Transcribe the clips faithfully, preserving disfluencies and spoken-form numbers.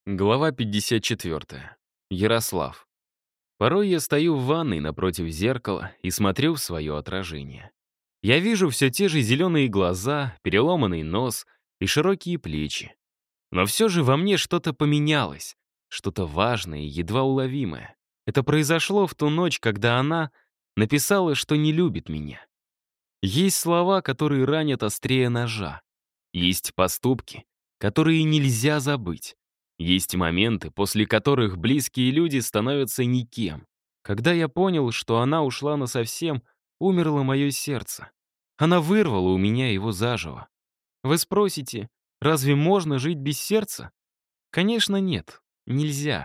Глава пятьдесят четыре. Ярослав. Порой я стою в ванной напротив зеркала и смотрю в свое отражение. Я вижу все те же зеленые глаза, переломанный нос и широкие плечи. Но все же во мне что-то поменялось, что-то важное и едва уловимое. Это произошло в ту ночь, когда она написала, что не любит меня. Есть слова, которые ранят острее ножа. Есть поступки, которые нельзя забыть. Есть моменты, после которых близкие люди становятся никем. Когда я понял, что она ушла насовсем, умерло мое сердце. Она вырвала у меня его заживо. Вы спросите, разве можно жить без сердца? Конечно, нет, нельзя.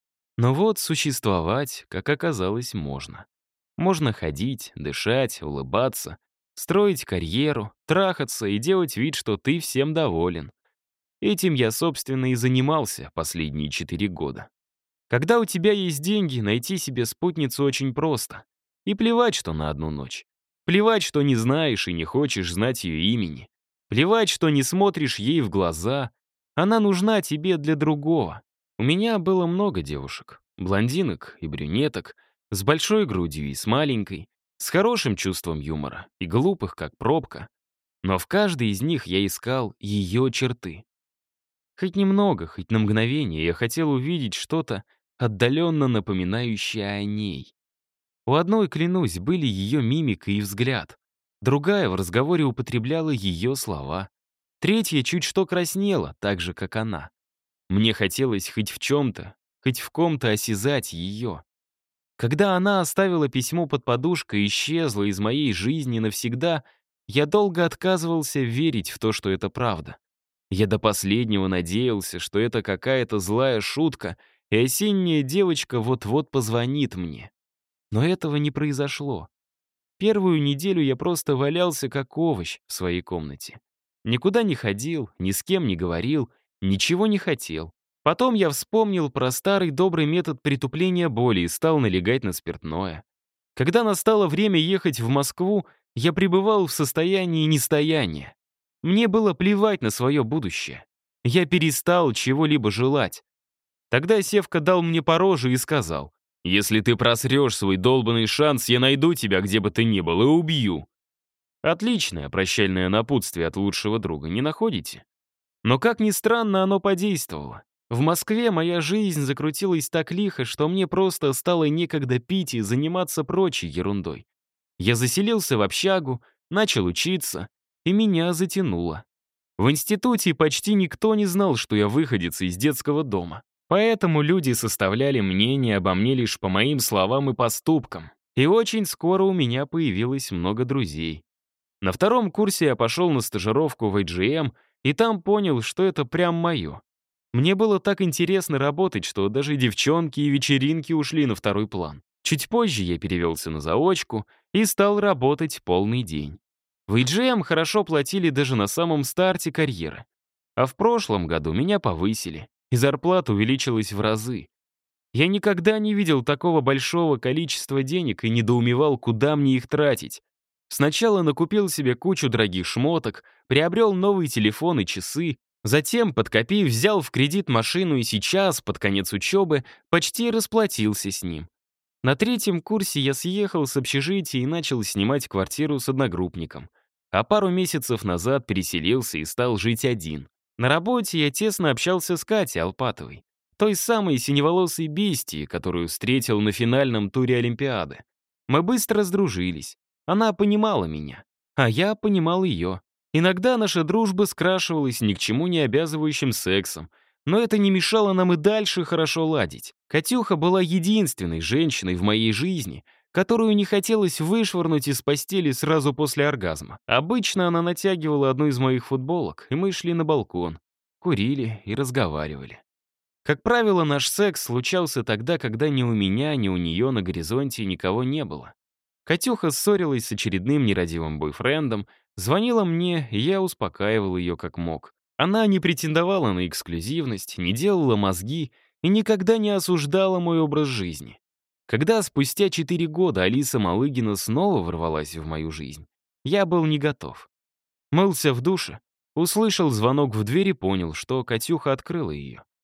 Но вот существовать, как оказалось, можно. Можно ходить, дышать, улыбаться, строить карьеру, трахаться и делать вид, что ты всем доволен. Этим я, собственно, и занимался последние четыре года. Когда у тебя есть деньги, найти себе спутницу очень просто. И плевать, что на одну ночь. Плевать, что не знаешь и не хочешь знать ее имени. Плевать, что не смотришь ей в глаза. Она нужна тебе для другого. У меня было много девушек. Блондинок и брюнеток, с большой грудью и с маленькой, с хорошим чувством юмора и глупых, как пробка. Но в каждой из них я искал ее черты. Хоть немного, хоть на мгновение я хотел увидеть что-то отдаленно напоминающее о ней. У одной, клянусь, были ее мимика и взгляд. Другая в разговоре употребляла ее слова. Третья чуть что краснела, так же, как она. Мне хотелось хоть в чем-то, хоть в ком-то осязать ее. Когда она оставила письмо под подушкой и исчезла из моей жизни навсегда, я долго отказывался верить в то, что это правда. Я до последнего надеялся, что это какая-то злая шутка, и осенняя девочка вот-вот позвонит мне. Но этого не произошло. Первую неделю я просто валялся как овощ в своей комнате. Никуда не ходил, ни с кем не говорил, ничего не хотел. Потом я вспомнил про старый добрый метод притупления боли и стал налегать на спиртное. Когда настало время ехать в Москву, я пребывал в состоянии нестояния. Мне было плевать на свое будущее. Я перестал чего-либо желать. Тогда Севка дал мне по роже и сказал: «Если ты просрешь свой долбанный шанс, я найду тебя, где бы ты ни был, и убью». Отличное прощальное напутствие от лучшего друга, не находите? Но, как ни странно, оно подействовало. В Москве моя жизнь закрутилась так лихо, что мне просто стало некогда пить и заниматься прочей ерундой. Я заселился в общагу, начал учиться, и меня затянуло. В институте почти никто не знал, что я выходец из детского дома. Поэтому люди составляли мнение обо мне лишь по моим словам и поступкам. И очень скоро у меня появилось много друзей. На втором курсе я пошел на стажировку в эй джи эм, и там понял, что это прям мое. Мне было так интересно работать, что даже девчонки и вечеринки ушли на второй план. Чуть позже я перевелся на заочку и стал работать полный день. В эй джи эм хорошо платили даже на самом старте карьеры. А в прошлом году меня повысили, и зарплата увеличилась в разы. Я никогда не видел такого большого количества денег и недоумевал, куда мне их тратить. Сначала накупил себе кучу дорогих шмоток, приобрел новый телефон и часы, затем, подкопив, взял в кредит машину и сейчас, под конец учебы, почти расплатился с ним. На третьем курсе я съехал с общежития и начал снимать квартиру с одногруппником. А пару месяцев назад переселился и стал жить один. На работе я тесно общался с Катей Алпатовой, той самой синеволосой бестией, которую встретил на финальном туре Олимпиады. Мы быстро сдружились. Она понимала меня, а я понимал ее. Иногда наша дружба скрашивалась ни к чему не обязывающим сексом, но это не мешало нам и дальше хорошо ладить. Катюха была единственной женщиной в моей жизни, которую не хотелось вышвырнуть из постели сразу после оргазма. Обычно она натягивала одну из моих футболок, и мы шли на балкон, курили и разговаривали. Как правило, наш секс случался тогда, когда ни у меня, ни у нее на горизонте никого не было. Катюха ссорилась с очередным нерадивым бойфрендом, звонила мне, и я успокаивал ее как мог. Она не претендовала на эксклюзивность, не делала мозги и никогда не осуждала мой образ жизни. Когда спустя четыре года Алиса Малыгина снова ворвалась в мою жизнь, я был не готов. Мылся в душе, услышал звонок в дверь и понял, что Катюха открыла ее.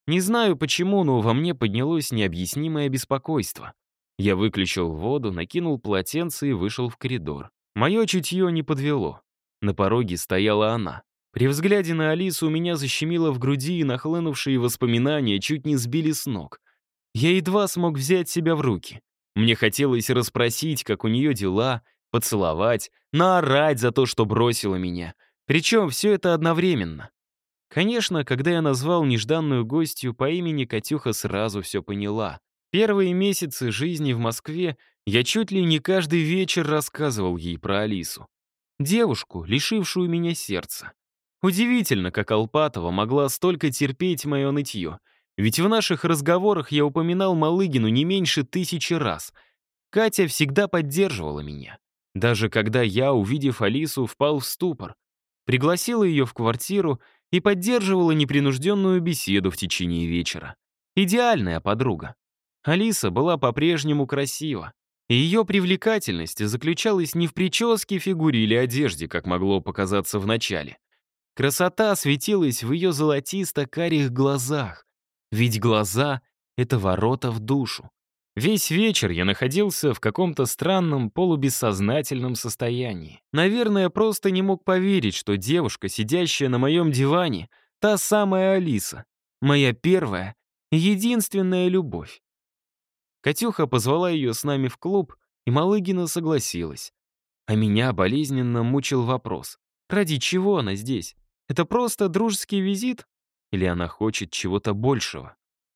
Не знаю почему, но во мне поднялось необъяснимое беспокойство. Я выключил воду, накинул полотенце и вышел в коридор. Мое чутье не подвело. На пороге стояла она. При взгляде на Алису у меня защемило в груди, и нахлынувшие воспоминания чуть не сбили с ног. Я едва смог взять себя в руки. Мне хотелось расспросить, как у нее дела, поцеловать, наорать за то, что бросила меня. Причем все это одновременно. Конечно, когда я назвал нежданную гостью по имени, Катюха сразу все поняла. Первые месяцы жизни в Москве я чуть ли не каждый вечер рассказывал ей про Алису. Девушку, лишившую меня сердца. Удивительно, как Алпатова могла столько терпеть мое нытье. Ведь в наших разговорах я упоминал Малыгину не меньше тысячи раз. Катя всегда поддерживала меня. Даже когда я, увидев Алису, впал в ступор. Пригласила ее в квартиру и поддерживала непринужденную беседу в течение вечера. Идеальная подруга. Алиса была по-прежнему красива. И ее привлекательность заключалась не в прическе, фигуре или одежде, как могло показаться вначале. Красота светилась в ее золотисто-карих глазах. Ведь глаза — это ворота в душу. Весь вечер я находился в каком-то странном полубессознательном состоянии. Наверное, просто не мог поверить, что девушка, сидящая на моем диване, та самая Алиса, моя первая и единственная любовь. Катюха позвала ее с нами в клуб, и Малыгина согласилась. А меня болезненно мучил вопрос: ради чего она здесь? Это просто дружеский визит? Или она хочет чего-то большего?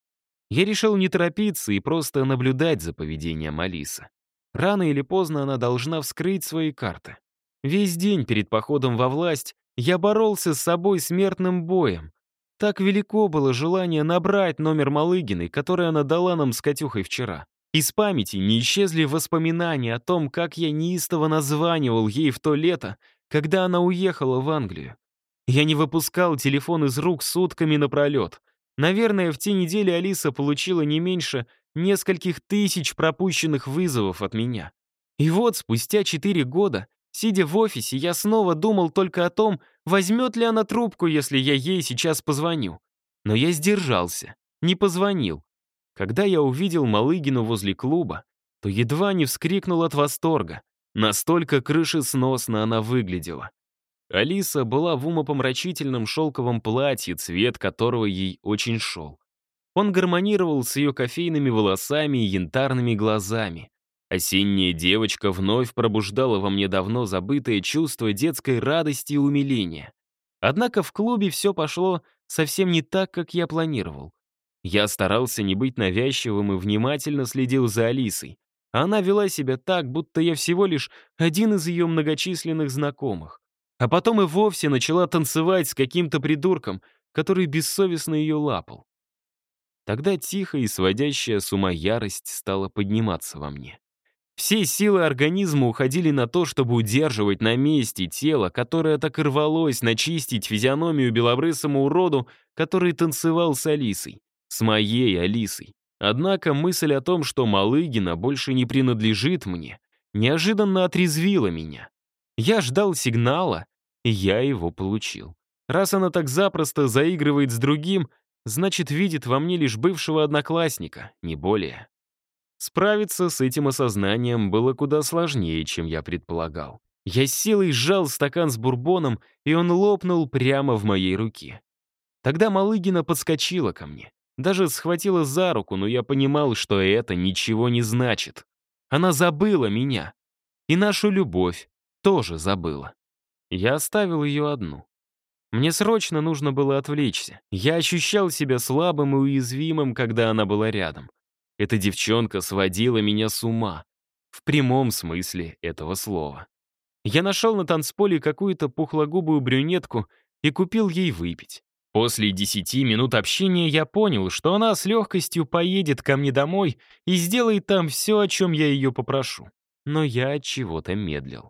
Я решил не торопиться и просто наблюдать за поведением Алисы. Рано или поздно она должна вскрыть свои карты. Весь день перед походом во власть я боролся с собой смертным боем. Так велико было желание набрать номер Малыгиной, который она дала нам с Катюхой вчера. Из памяти не исчезли воспоминания о том, как я неистово названивал ей в то лето, когда она уехала в Англию. Я не выпускал телефон из рук сутками напролет. Наверное, в те недели Алиса получила не меньше нескольких тысяч пропущенных вызовов от меня. И вот спустя четыре года, сидя в офисе, я снова думал только о том, возьмет ли она трубку, если я ей сейчас позвоню. Но я сдержался, не позвонил. Когда я увидел Малыгину возле клуба, то едва не вскрикнул от восторга. Настолько крышесносно она выглядела. Алиса была в умопомрачительном шелковом платье, цвет которого ей очень шел. Он гармонировал с ее кофейными волосами и янтарными глазами. Осенняя девочка вновь пробуждала во мне давно забытое чувство детской радости и умиления. Однако в клубе все пошло совсем не так, как я планировал. Я старался не быть навязчивым и внимательно следил за Алисой. А она вела себя так, будто я всего лишь один из ее многочисленных знакомых. А потом и вовсе начала танцевать с каким-то придурком, который бессовестно ее лапал. Тогда тихая и сводящая с ума ярость стала подниматься во мне. Все силы организма уходили на то, чтобы удерживать на месте тело, которое так и рвалось начистить физиономию белобрысому уроду, который танцевал с Алисой. С моей Алисой. Однако мысль о том, что Малыгина больше не принадлежит мне, неожиданно отрезвила меня. Я ждал сигнала, и я его получил. Раз она так запросто заигрывает с другим, значит, видит во мне лишь бывшего одноклассника, не более. Справиться с этим осознанием было куда сложнее, чем я предполагал. Я с силой сжал стакан с бурбоном, и он лопнул прямо в моей руке. Тогда Малыгина подскочила ко мне. Даже схватила за руку, но я понимал, что это ничего не значит. Она забыла меня. И нашу любовь тоже забыла. Я оставил ее одну. Мне срочно нужно было отвлечься. Я ощущал себя слабым и уязвимым, когда она была рядом. Эта девчонка сводила меня с ума. В прямом смысле этого слова. Я нашел на танцполе какую-то пухлогубую брюнетку и купил ей выпить. После десяти минут общения я понял, что она с легкостью поедет ко мне домой и сделает там все, о чем я ее попрошу. Но я от чего-то медлил.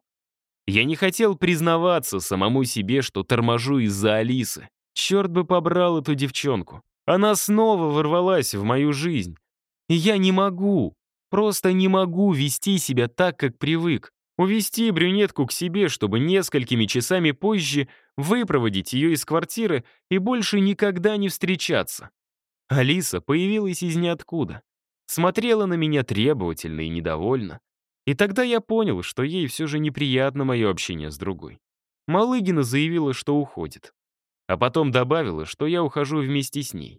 Я не хотел признаваться самому себе, что торможу из-за Алисы. Черт бы побрал эту девчонку. Она снова ворвалась в мою жизнь. И я не могу, просто не могу вести себя так, как привык. Увести брюнетку к себе, чтобы несколькими часами позже выпроводить ее из квартиры и больше никогда не встречаться. Алиса появилась из ниоткуда. Смотрела на меня требовательно и недовольно. И тогда я понял, что ей все же неприятно мое общение с другой. Малыгина заявила, что уходит. А потом добавила, что я ухожу вместе с ней.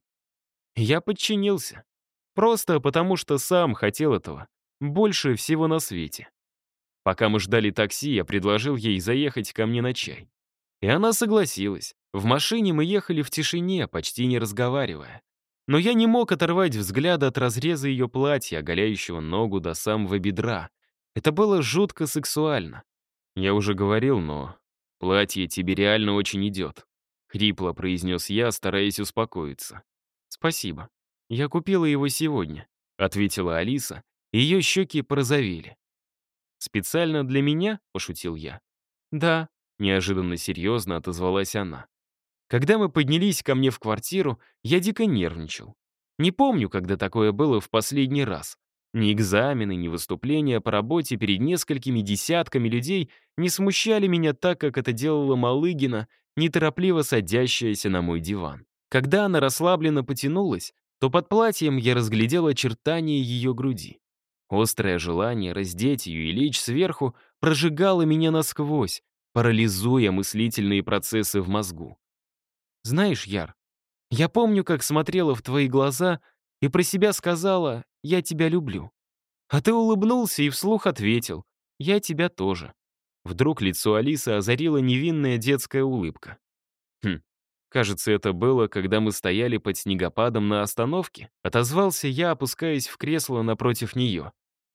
Я подчинился. Просто потому, что сам хотел этого. Больше всего на свете. Пока мы ждали такси, я предложил ей заехать ко мне на чай. И она согласилась. В машине мы ехали в тишине, почти не разговаривая. Но я не мог оторвать взгляда от разреза ее платья, оголяющего ногу до самого бедра. Это было жутко сексуально. Я уже говорил, но платье тебе реально очень идет. Хрипло произнес я, стараясь успокоиться. «Спасибо. Я купила его сегодня», — ответила Алиса, и ее щеки порозовели. «Специально для меня?» — пошутил я. «Да», — неожиданно серьезно отозвалась она. Когда мы поднялись ко мне в квартиру, я дико нервничал. Не помню, когда такое было в последний раз. Ни экзамены, ни выступления по работе перед несколькими десятками людей не смущали меня так, как это делала Малыгина, неторопливо садящаяся на мой диван. Когда она расслабленно потянулась, то под платьем я разглядел очертания ее груди. Острое желание раздеть ее и лечь сверху прожигало меня насквозь, парализуя мыслительные процессы в мозгу. Знаешь, Яр, я помню, как смотрела в твои глаза и про себя сказала «я тебя люблю». А ты улыбнулся и вслух ответил «я тебя тоже». Вдруг лицо Алисы озарила невинная детская улыбка. Хм, кажется, это было, когда мы стояли под снегопадом на остановке. Отозвался я, опускаясь в кресло напротив нее.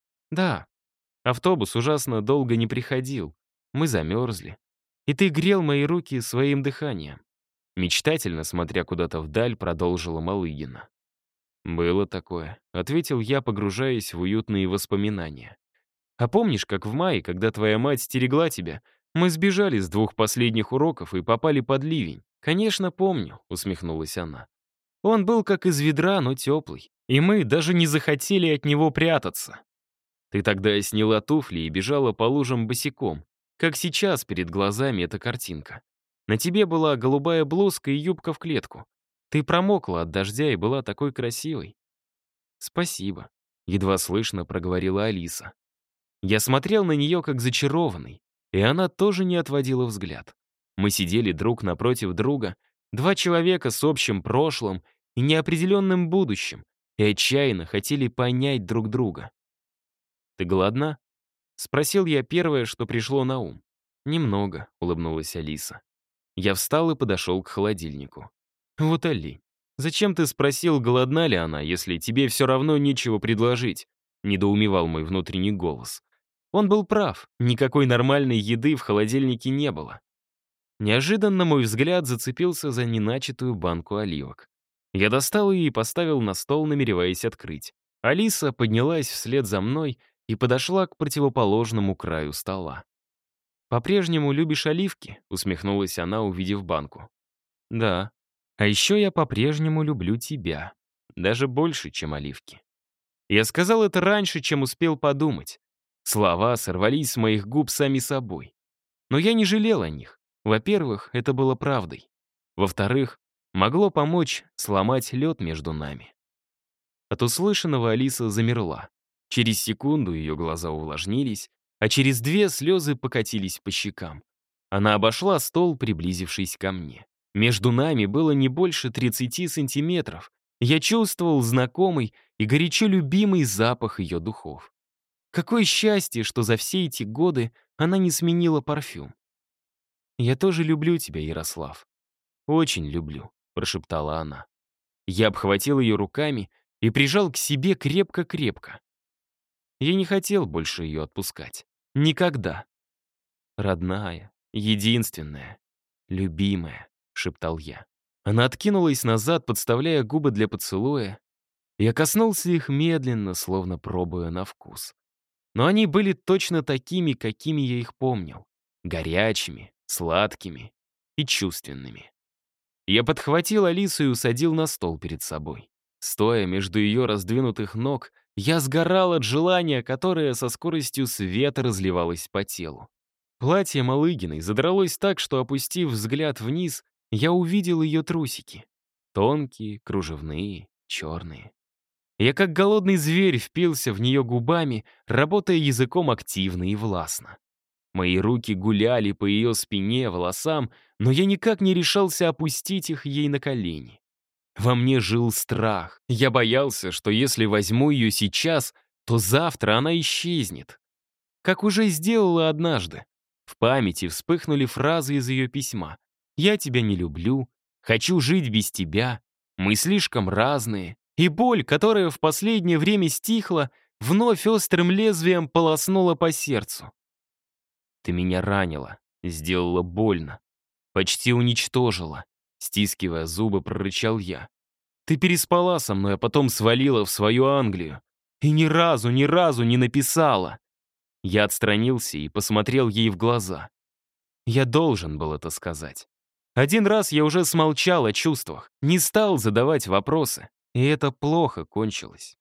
Да, автобус ужасно долго не приходил. Мы замерзли. И ты грел мои руки своим дыханием. Мечтательно, смотря куда-то вдаль, продолжила Малыгина. «Было такое», — ответил я, погружаясь в уютные воспоминания. «А помнишь, как в мае, когда твоя мать стерегла тебя, мы сбежали с двух последних уроков и попали под ливень?» «Конечно, помню», — усмехнулась она. «Он был как из ведра, но теплый, и мы даже не захотели от него прятаться. Ты тогда сняла туфли и бежала по лужам босиком, как сейчас перед глазами эта картинка. На тебе была голубая блузка и юбка в клетку. Ты промокла от дождя и была такой красивой». «Спасибо», — едва слышно проговорила Алиса. Я смотрел на нее как зачарованный, и она тоже не отводила взгляд. Мы сидели друг напротив друга, два человека с общим прошлым и неопределенным будущим, и отчаянно хотели понять друг друга. «Ты голодна?» — спросил я первое, что пришло на ум. «Немного», — улыбнулась Алиса. Я встал и подошел к холодильнику. «Вот, Али, зачем ты спросил, голодна ли она, если тебе все равно нечего предложить?» — недоумевал мой внутренний голос. Он был прав, никакой нормальной еды в холодильнике не было. Неожиданно мой взгляд зацепился за неначатую банку оливок. Я достал ее и поставил на стол, намереваясь открыть. Алиса поднялась вслед за мной и подошла к противоположному краю стола. «По-прежнему любишь оливки?» — усмехнулась она, увидев банку. «Да. А еще я по-прежнему люблю тебя. Даже больше, чем оливки». Я сказал это раньше, чем успел подумать. Слова сорвались с моих губ сами собой. Но я не жалел о них. Во-первых, это было правдой. Во-вторых, могло помочь сломать лед между нами. От услышанного Алиса замерла. Через секунду ее глаза увлажнились, а через две слезы покатились по щекам. Она обошла стол, приблизившись ко мне. Между нами было не больше тридцати сантиметров. Я чувствовал знакомый и горячо любимый запах ее духов. Какое счастье, что за все эти годы она не сменила парфюм. «Я тоже люблю тебя, Ярослав. Очень люблю», — прошептала она. Я обхватил ее руками и прижал к себе крепко-крепко. Я не хотел больше ее отпускать. Никогда. «Родная, единственная, любимая», — шептал я. Она откинулась назад, подставляя губы для поцелуя. Я коснулся их медленно, словно пробуя на вкус. Но они были точно такими, какими я их помнил. Горячими, сладкими и чувственными. Я подхватил Алису и усадил на стол перед собой. Стоя между ее раздвинутых ног, я сгорал от желания, которое со скоростью света разливалось по телу. Платье Малыгиной задралось так, что, опустив взгляд вниз, я увидел ее трусики. Тонкие, кружевные, черные. Я как голодный зверь впился в нее губами, работая языком активно и властно. Мои руки гуляли по ее спине, волосам, но я никак не решался опустить их ей на колени. Во мне жил страх. Я боялся, что если возьму ее сейчас, то завтра она исчезнет. Как уже сделала однажды. В памяти вспыхнули фразы из ее письма. «Я тебя не люблю», «Хочу жить без тебя», «Мы слишком разные». И боль, которая в последнее время стихла, вновь острым лезвием полоснула по сердцу. «Ты меня ранила, сделала больно, почти уничтожила», стискивая зубы, прорычал я. «Ты переспала со мной, а потом свалила в свою Англию. И ни разу, ни разу не написала». Я отстранился и посмотрел ей в глаза. Я должен был это сказать. Один раз я уже смолчал о чувствах, не стал задавать вопросы, и это плохо кончилось.